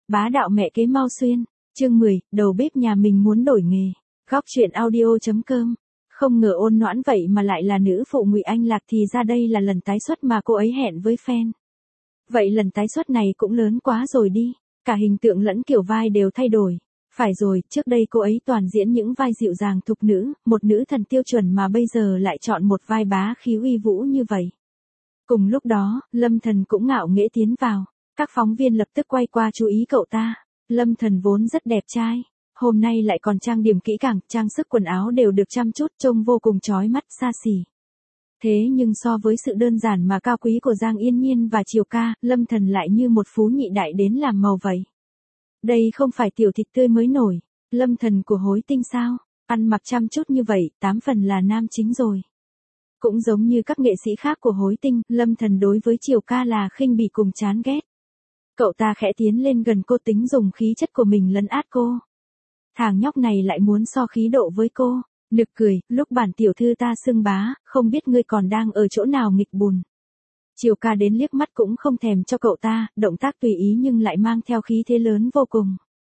Bá đạo mẹ kế Mao Xuyên, chương 10, đầu bếp nhà mình muốn đổi nghề. Góc truyện audio.com. Không ngờ Ôn Noãn vậy mà lại là nữ phụ Ngụy Anh Lạc, thì ra đây là lần tái xuất mà cô ấy hẹn với fan. Vậy lần tái xuất này cũng lớn quá rồi đi, cả hình tượng lẫn kiểu vai đều thay đổi. Phải rồi, trước đây cô ấy toàn diễn những vai dịu dàng thục nữ, một nữ thần tiêu chuẩn, mà bây giờ lại chọn một vai bá khí uy vũ như vậy. Cùng lúc đó, Lâm Thần cũng ngạo nghễ tiến vào. Các phóng viên lập tức quay qua chú ý cậu ta. Lâm Thần vốn rất đẹp trai, hôm nay lại còn trang điểm kỹ càng, trang sức quần áo đều được chăm chút, trông vô cùng chói mắt xa xỉ. Thế nhưng so với sự đơn giản mà cao quý của Giang Yên Nhiên và Triều Ca, Lâm Thần lại như một phú nhị đại đến làm màu vậy. Đây không phải tiểu thịt tươi mới nổi, Lâm Thần của Hối Tinh sao? Ăn mặc chăm chút như vậy, 8 phần là nam chính rồi. Cũng giống như các nghệ sĩ khác của Hối Tinh, Lâm Thần đối với Triều Ca là khinh bỉ cùng chán ghét. Cậu ta khẽ tiến lên gần cô, tính dùng khí chất của mình lấn át cô. Thằng nhóc này lại muốn so khí độ với cô. Nực cười, lúc bản tiểu thư ta xưng bá, không biết ngươi còn đang ở chỗ nào nghịch bùn. Triều Ca đến liếc mắt cũng không thèm cho cậu ta, động tác tùy ý nhưng lại mang theo khí thế lớn vô cùng.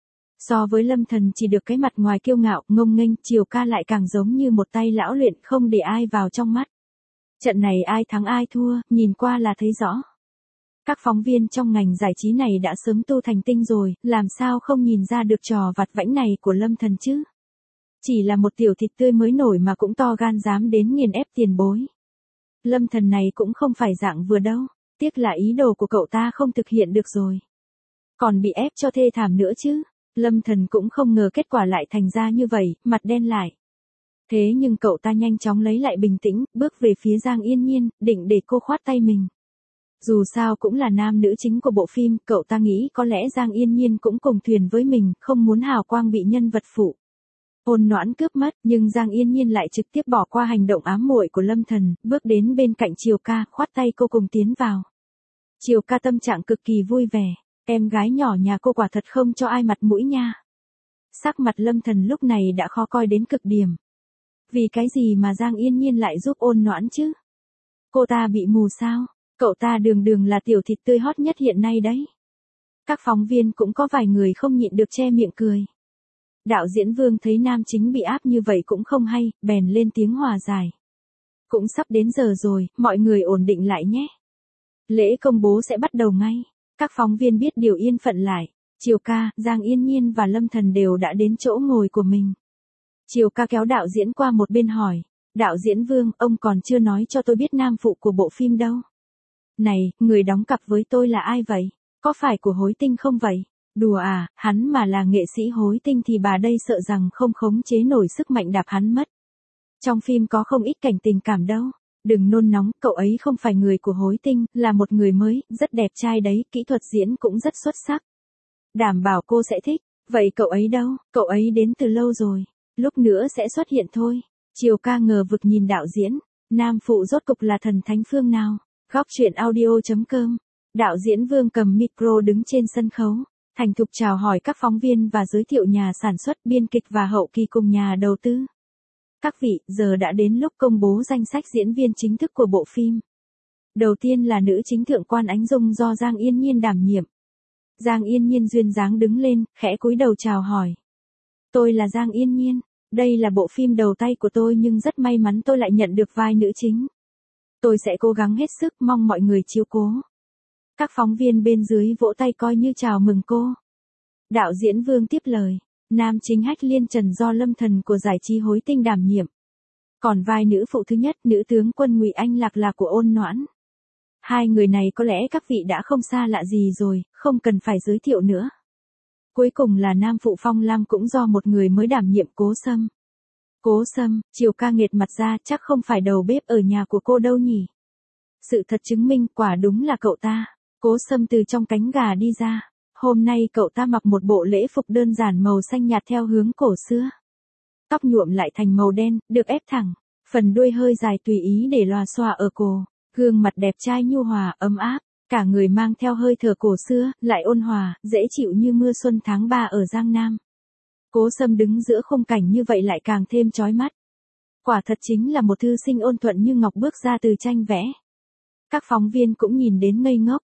So với Lâm Thần chỉ được cái mặt ngoài kiêu ngạo, ngông nghênh, Triều Ca lại càng giống như một tay lão luyện, không để ai vào trong mắt. Trận này ai thắng ai thua, nhìn qua là thấy rõ. Các phóng viên trong ngành giải trí này đã sớm tu thành tinh rồi, làm sao không nhìn ra được trò vặt vãnh này của Lâm Thần chứ? Chỉ là một tiểu thịt tươi mới nổi mà cũng to gan dám đến nghiền ép tiền bối. Lâm Thần này cũng không phải dạng vừa đâu, tiếc là ý đồ của cậu ta không thực hiện được rồi. Còn bị ép cho thê thảm nữa chứ. Lâm Thần cũng không ngờ kết quả lại thành ra như vậy, mặt đen lại. Thế nhưng cậu ta nhanh chóng lấy lại bình tĩnh, bước về phía Giang Yên Nhiên, định để cô khoát tay mình. Dù sao cũng là nam nữ chính của bộ phim, cậu ta nghĩ có lẽ Giang Yên Nhiên cũng cùng thuyền với mình, không muốn hào quang bị nhân vật phụ. Ôn Noãn cướp mất, nhưng Giang Yên Nhiên lại trực tiếp bỏ qua hành động ám muội của Lâm Thần, bước đến bên cạnh Triều Ca, khoát tay cô cùng tiến vào. Triều Ca tâm trạng cực kỳ vui vẻ, em gái nhỏ nhà cô quả thật không cho ai mặt mũi nha. Sắc mặt Lâm Thần lúc này đã khó coi đến cực điểm. Vì cái gì mà Giang Yên Nhiên lại giúp Ôn Noãn chứ? Cô ta bị mù sao? Cậu ta đường đường là tiểu thịt tươi hot nhất hiện nay đấy. Các phóng viên cũng có vài người không nhịn được che miệng cười. Đạo diễn Vương thấy nam chính bị áp như vậy cũng không hay, bèn lên tiếng hòa giải. Cũng sắp đến giờ rồi, mọi người ổn định lại nhé. Lễ công bố sẽ bắt đầu ngay. Các phóng viên biết điều yên phận lại. Triều Ca, Giang Yên Nhiên và Lâm Thần đều đã đến chỗ ngồi của mình. Triều Ca kéo đạo diễn qua một bên hỏi. Đạo diễn Vương, ông còn chưa nói cho tôi biết nam phụ của bộ phim đâu. Này, người đóng cặp với tôi là ai vậy? Có phải của Hối Tinh không vậy? Đùa à, hắn mà là nghệ sĩ Hối Tinh thì bà đây sợ rằng không khống chế nổi sức mạnh đạp hắn mất. Trong phim có không ít cảnh tình cảm đâu. Đừng nôn nóng, cậu ấy không phải người của Hối Tinh, là một người mới, rất đẹp trai đấy, kỹ thuật diễn cũng rất xuất sắc. Đảm bảo cô sẽ thích. Vậy cậu ấy đâu? Cậu ấy đến từ lâu rồi. Lúc nữa sẽ xuất hiện thôi. Triều Ca ngờ vực nhìn đạo diễn. Nam phụ rốt cục là thần thánh phương nào? Góc truyện audio.com. Đạo diễn Vương cầm micro đứng trên sân khấu, thành thục chào hỏi các phóng viên và giới thiệu nhà sản xuất, biên kịch và hậu kỳ cùng nhà đầu tư. Các vị, giờ đã đến lúc công bố danh sách diễn viên chính thức của bộ phim. Đầu tiên là nữ chính Thượng quan Ánh Dung do Giang Yên Nhiên đảm nhiệm. Giang Yên Nhiên duyên dáng đứng lên, khẽ cúi đầu chào hỏi. Tôi là Giang Yên Nhiên, đây là bộ phim đầu tay của tôi nhưng rất may mắn tôi lại nhận được vai nữ chính. Tôi sẽ cố gắng hết sức, mong mọi người chiếu cố. Các phóng viên bên dưới vỗ tay coi như chào mừng cô. Đạo diễn Vương tiếp lời. Nam chính Hách Liên Trần do Lâm Thần của giải trí Hối Tinh đảm nhiệm. Còn vai nữ phụ thứ nhất, nữ tướng quân Ngụy Anh Lạc là của Ôn Noãn. Hai người này có lẽ các vị đã không xa lạ gì rồi, không cần phải giới thiệu nữa. Cuối cùng là nam phụ Phong Lam cũng do một người mới đảm nhiệm, Cố Sâm. Cố Sâm, Triều Ca nghệt mặt ra, chắc không phải đầu bếp ở nhà của cô đâu nhỉ. Sự thật chứng minh quả đúng là cậu ta. Cố Sâm từ trong cánh gà đi ra. Hôm nay cậu ta mặc một bộ lễ phục đơn giản màu xanh nhạt theo hướng cổ xưa. Tóc nhuộm lại thành màu đen, được ép thẳng. Phần đuôi hơi dài tùy ý để lòa xòa ở cổ. Gương mặt đẹp trai nhu hòa, ấm áp. Cả người mang theo hơi thở cổ xưa, lại ôn hòa, dễ chịu như mưa xuân tháng 3 ở Giang Nam. Cố Sâm đứng giữa khung cảnh như vậy lại càng thêm chói mắt. Quả thật chính là một thư sinh ôn thuận như ngọc bước ra từ tranh vẽ. Các phóng viên cũng nhìn đến ngây ngốc.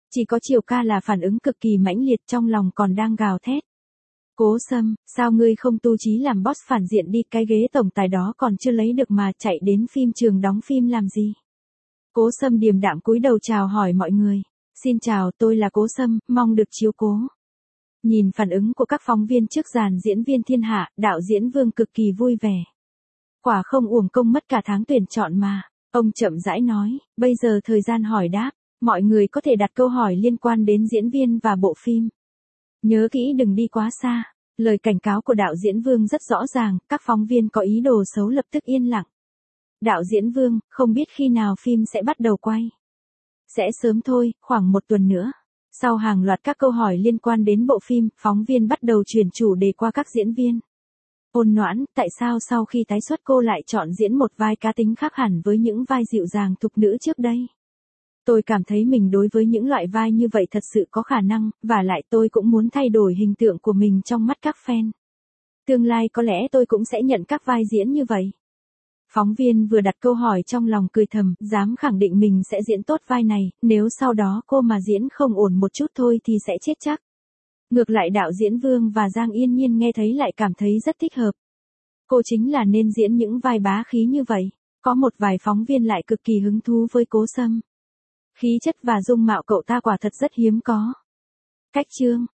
Chỉ có Triều ca là phản ứng cực kỳ mãnh liệt, trong lòng còn đang gào thét. Cố Sâm, sao ngươi không tu chí làm boss phản diện đi, cái ghế tổng tài đó còn chưa lấy được mà chạy đến phim trường đóng phim làm gì? Cố Sâm điềm đạm cúi đầu chào hỏi mọi người. Xin chào, tôi là Cố Sâm, mong được chiếu cố. Nhìn phản ứng của các phóng viên trước dàn diễn viên thiên hạ, đạo diễn Vương cực kỳ vui vẻ. Quả không uổng công mất cả tháng tuyển chọn mà. Ông chậm rãi nói, bây giờ thời gian hỏi đáp, mọi người có thể đặt câu hỏi liên quan đến diễn viên và bộ phim. Nhớ kỹ đừng đi quá xa. Lời cảnh cáo của đạo diễn Vương rất rõ ràng, các phóng viên có ý đồ xấu lập tức yên lặng. Đạo diễn Vương, không biết khi nào phim sẽ bắt đầu quay. Sẽ sớm thôi, khoảng 1 tuần nữa. Sau hàng loạt các câu hỏi liên quan đến bộ phim, phóng viên bắt đầu chuyển chủ đề qua các diễn viên. Ôn Noãn, tại sao sau khi tái xuất cô lại chọn diễn một vai cá tính khác hẳn với những vai dịu dàng thục nữ trước đây? Tôi cảm thấy mình đối với những loại vai như vậy thật sự có khả năng, và lại tôi cũng muốn thay đổi hình tượng của mình trong mắt các fan. Tương lai có lẽ tôi cũng sẽ nhận các vai diễn như vậy. Phóng viên vừa đặt câu hỏi trong lòng cười thầm, dám khẳng định mình sẽ diễn tốt vai này, nếu sau đó cô mà diễn không ổn một chút thôi thì sẽ chết chắc. Ngược lại đạo diễn Vương và Giang Yên Nhiên nghe thấy lại cảm thấy rất thích hợp. Cô chính là nên diễn những vai bá khí như vậy. Có một vài phóng viên lại cực kỳ hứng thú với Cố Sâm. Khí chất và dung mạo cậu ta quả thật rất hiếm có. Cách chương